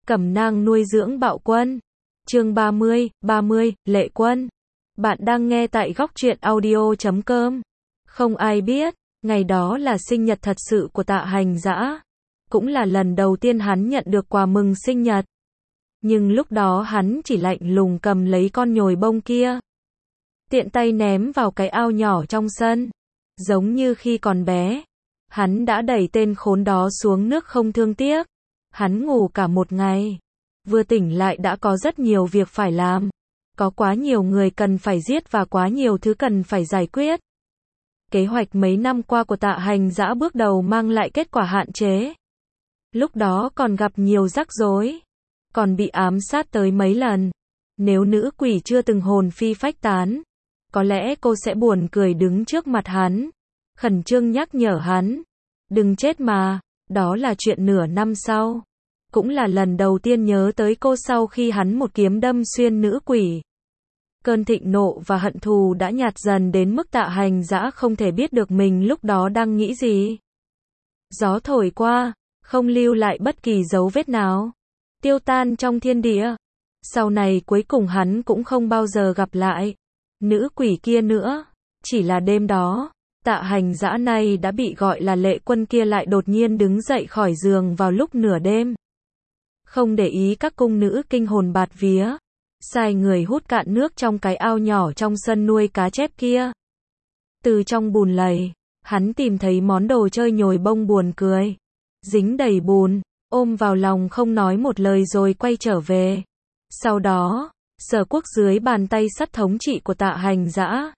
Cẩm nang nuôi dưỡng bạo quân. Chương 30, Lệ Quân. Bạn đang nghe tại góc truyện audio.com. Không ai biết, ngày đó là sinh nhật thật sự của Tạ Hành Dã. Cũng là lần đầu tiên hắn nhận được quà mừng sinh nhật. Nhưng lúc đó hắn chỉ lạnh lùng cầm lấy con nhồi bông kia, tiện tay ném vào cái ao nhỏ trong sân. Giống như khi còn bé, hắn đã đẩy tên khốn đó xuống nước không thương tiếc. Hắn ngủ cả một ngày, vừa tỉnh lại đã có rất nhiều việc phải làm. Có quá nhiều người cần phải giết và quá nhiều thứ cần phải giải quyết. Kế hoạch mấy năm qua của Tạ Hành Dã bước đầu mang lại kết quả hạn chế. Lúc đó còn gặp nhiều rắc rối, còn bị ám sát tới mấy lần. Nếu nữ quỷ chưa từng hồn phi phách tán, có lẽ cô sẽ buồn cười đứng trước mặt hắn, khẩn trương nhắc nhở hắn, đừng chết mà. Đó là chuyện nửa năm sau. Cũng là lần đầu tiên nhớ tới cô sau khi hắn một kiếm đâm xuyên nữ quỷ. Cơn thịnh nộ và hận thù đã nhạt dần đến mức Tạ Hành Dã không thể biết được mình lúc đó đang nghĩ gì. Gió thổi qua, không lưu lại bất kỳ dấu vết nào, tiêu tan trong thiên địa. Sau này cuối cùng hắn cũng không bao giờ gặp lại nữ quỷ kia nữa. Chỉ là đêm đó, Tạ Hành Dã này đã bị gọi là Lệ Quân kia lại đột nhiên đứng dậy khỏi giường vào lúc nửa đêm. Không để ý các cung nữ kinh hồn bạt vía, sai người hút cạn nước trong cái ao nhỏ trong sân nuôi cá chép kia. Từ trong bùn lầy, hắn tìm thấy món đồ chơi nhồi bông buồn cười, dính đầy bùn, ôm vào lòng không nói một lời rồi quay trở về. Sau đó, Sở Quốc dưới bàn tay sắt thống trị của Tạ Hành Dã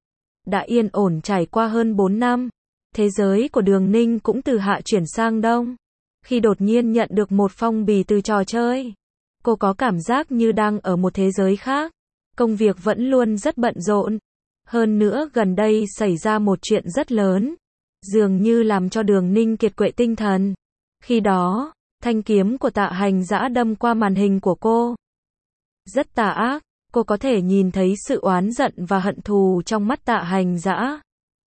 đã yên ổn trải qua hơn 4 năm. Thế giới của Đường Ninh cũng từ hạ chuyển sang đông. Khi đột nhiên nhận được một phong bì từ trò chơi, cô có cảm giác như đang ở một thế giới khác. Công việc vẫn luôn rất bận rộn. Hơn nữa gần đây xảy ra một chuyện rất lớn, dường như làm cho Đường Ninh kiệt quệ tinh thần. Khi đó, thanh kiếm của Tạ Hành Dã đâm qua màn hình của cô. Rất tà ác, cô có thể nhìn thấy sự oán giận và hận thù trong mắt Tạ Hành Dã,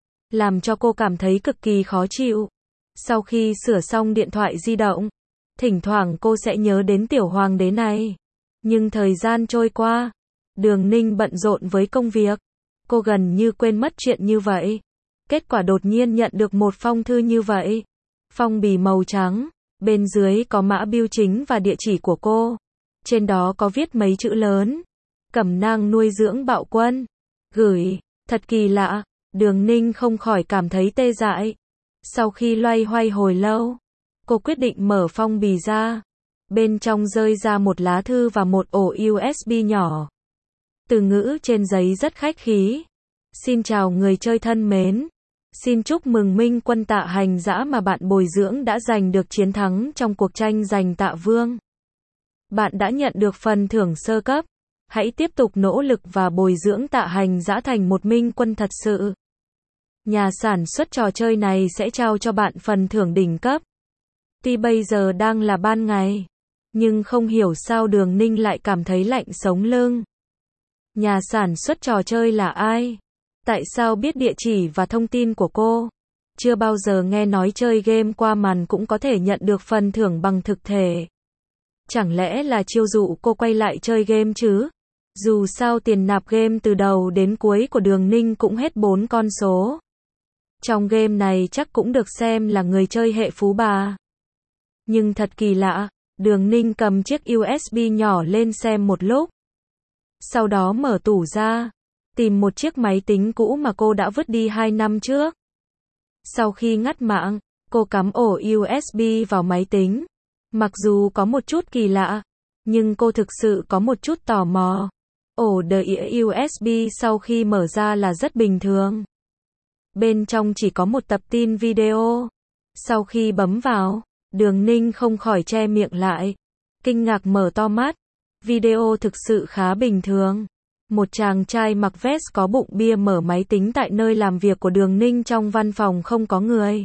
làm cho cô cảm thấy cực kỳ khó chịu. Sau khi sửa xong điện thoại di động, thỉnh thoảng cô sẽ nhớ đến tiểu hoàng đế này. Nhưng thời gian trôi qua, Đường Ninh bận rộn với công việc, cô gần như quên mất chuyện như vậy. Kết quả đột nhiên nhận được một phong thư như vậy. Phong bì màu trắng, bên dưới có mã bưu chính và địa chỉ của cô. Trên đó có viết mấy chữ lớn: Cẩm nang nuôi dưỡng bạo quân. Gửi. Thật kỳ lạ, Đường Ninh không khỏi cảm thấy tê dại. Sau khi loay hoay hồi lâu, cô quyết định mở phong bì ra. Bên trong rơi ra một lá thư và một ổ USB nhỏ. Từ ngữ trên giấy rất khách khí. Xin chào người chơi thân mến. Xin chúc mừng Minh Quân Tạ Hành Dã mà bạn bồi dưỡng đã giành được chiến thắng trong cuộc tranh giành Tạ Vương. Bạn đã nhận được phần thưởng sơ cấp. Hãy tiếp tục nỗ lực và bồi dưỡng Tạ Hành Dã thành một minh quân thật sự. Nhà sản xuất trò chơi này sẽ trao cho bạn phần thưởng đỉnh cấp. Tuy bây giờ đang là ban ngày, nhưng không hiểu sao Đường Ninh lại cảm thấy lạnh sống lưng. Nhà sản xuất trò chơi là ai? Tại sao biết địa chỉ và thông tin của cô? Chưa bao giờ nghe nói chơi game qua màn cũng có thể nhận được phần thưởng bằng thực thể. Chẳng lẽ là chiêu dụ cô quay lại chơi game chứ? Dù sao tiền nạp game từ đầu đến cuối của Đường Ninh cũng hết 4 con số. Trong game này chắc cũng được xem là người chơi hệ phú bà. Nhưng thật kỳ lạ, Đường Ninh cầm chiếc USB nhỏ lên xem một lúc. Sau đó mở tủ ra, tìm một chiếc máy tính cũ mà cô đã vứt đi 2 năm trước. Sau khi ngắt mạng, cô cắm ổ USB vào máy tính. Mặc dù có một chút kỳ lạ, nhưng cô thực sự có một chút tò mò. Ổ đĩa USB sau khi mở ra là rất bình thường. Bên trong chỉ có một tập tin video. Sau khi bấm vào, Đường Ninh không khỏi che miệng lại, kinh ngạc mở to mắt. Video thực sự khá bình thường. Một chàng trai mặc vest có bụng bia mở máy tính tại nơi làm việc của Đường Ninh trong văn phòng không có người.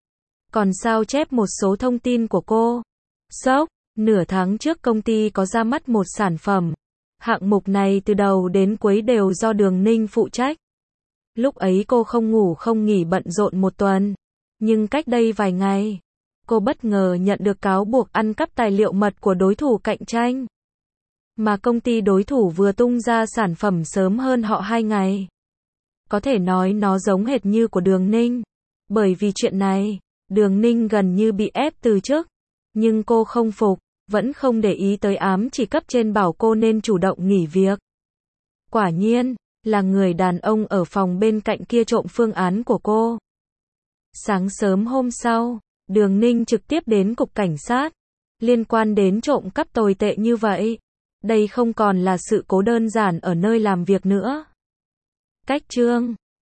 Còn sao chép một số thông tin của cô. Sốc, nửa tháng trước công ty có ra mắt một sản phẩm. Hạng mục này từ đầu đến cuối đều do Đường Ninh phụ trách. Lúc ấy cô không ngủ không nghỉ bận rộn một tuần. Nhưng cách đây vài ngày, cô bất ngờ nhận được cáo buộc ăn cắp tài liệu mật của đối thủ cạnh tranh. Mà công ty đối thủ vừa tung ra sản phẩm sớm hơn họ 2 ngày. Có thể nói nó giống hệt như của Đường Ninh. Bởi vì chuyện này, Đường Ninh gần như bị ép từ chức. Nhưng cô không phục, vẫn không để ý tới ám chỉ cấp trên bảo cô nên chủ động nghỉ việc. Quả nhiên, là người đàn ông ở phòng bên cạnh kia trộm phương án của cô. Sáng sớm hôm sau, Đường Ninh trực tiếp đến cục cảnh sát. Liên quan đến trộm cắp tồi tệ như vậy, đây không còn là sự cố đơn giản ở nơi làm việc nữa. Cách chương